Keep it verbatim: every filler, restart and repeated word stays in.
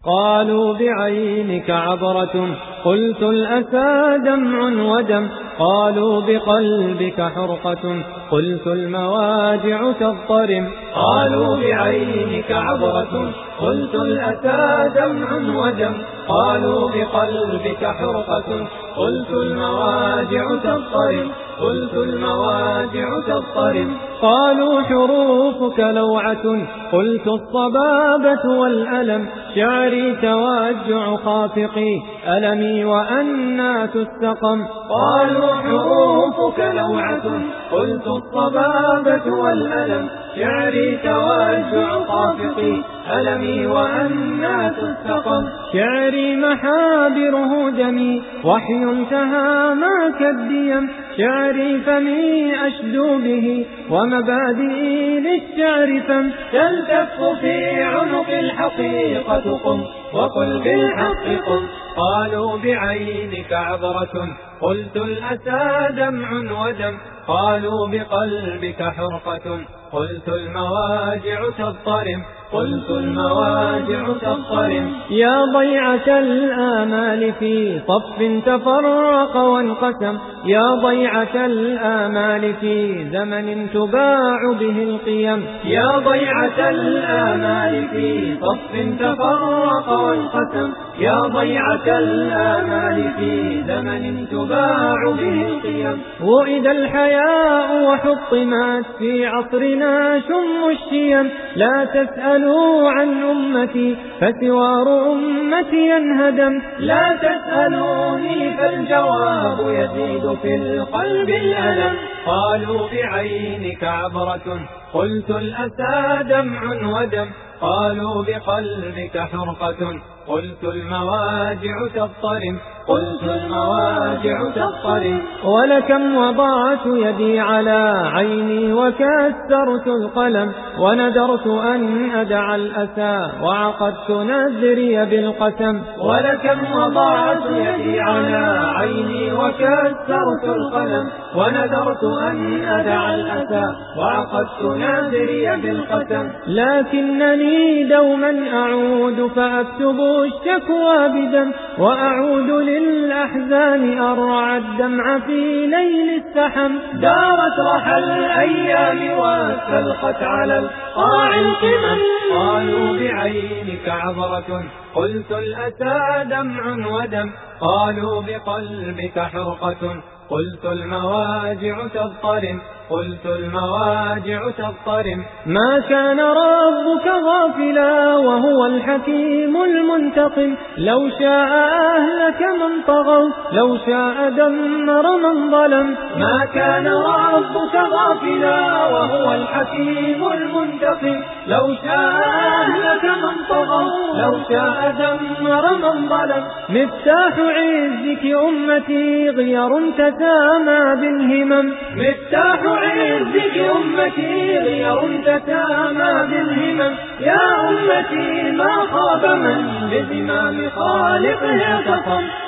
قالوا بعينك عبرة قلت الأسى دمع ودم قالوا بقلبك حرقة قلت المواجع تضطرم قالوا بعينك عبرة قلت الأسى دمع ودم قالوا بقلبك حرقة قلت المواجع تضطرم قلت المواجع تضطرم قالوا حروفك لوعة قلت الصبابة والألم شعري توجع خافقي ألمي وأنات السقم قالوا حروفك لوعة قلت الصبابة والألم شعري توجع خافقي ألمي وأنات السقم شعري محابره دمي وحي تهاماك الديم شعري فمي أشدو به ومبادئي للشعر فم تلتف في عنق الحقيقة قم وقل بالحق قم قالوا بعينك عبرة قلت الأسى دمع ودم قالوا بقلبك حرقة قلت المواجع تضطرم قلت المواجع تضطرم يا ضيعة الآمال في صف تفرق وانقسم يا ضيعة الآمال في زمن تباع به القيم يا ضيعة الآمال في صف تفرق وانقسم يا ضيعة الآمال في زمن تباع به القيم وإذا الحياء وحطمت في عصرنا شم الشيم لا تسألوا عن أمتي فسوار أمتي انهدم لا تسألوني فالجواب يزيد في القلب الألم قالوا بعينك عبرة قلت الأسى دمع ودم قالوا بقلبك حرقة قلت المواجع تضطرم قلت المواجع تضطرم ولكم وضعت يدي على عيني وكسرت القلم وندرت أن أدع الأسى وعقدت نذري بالقسم ولكم وضعت يدي على عيني وكسرت القلم وندرت أن أدع الأسى وعقدت نذري بالقسم لكنني دوما أعود فأكتب الشكوى بدم وأعود للأحزان أرعى الدمع في ليل السحم دارت رحى الأيام واستلقت على القاع القمم قالوا بعينك عبرة قلت الأسى دمع ودم قالوا بقلبك حرقة قلت المواجع تضطرم قلت المواجع تضطرم ما كان ربك غافلا وهو الحكيم المنتقم لو شاء أهلك من طغوا لو شاء دمر من ظلم ما كان ربك غافلا وهو الحكيم المنتقم لو شاء أهلك من طغوا لو شاء دمر من ظلم مفتاح عزك أمتي غير تسامى بالهمم مفتاح عزك أمتي غير تسامى بالهمم يا أمتي ما خاب من بزمام خالقه قصم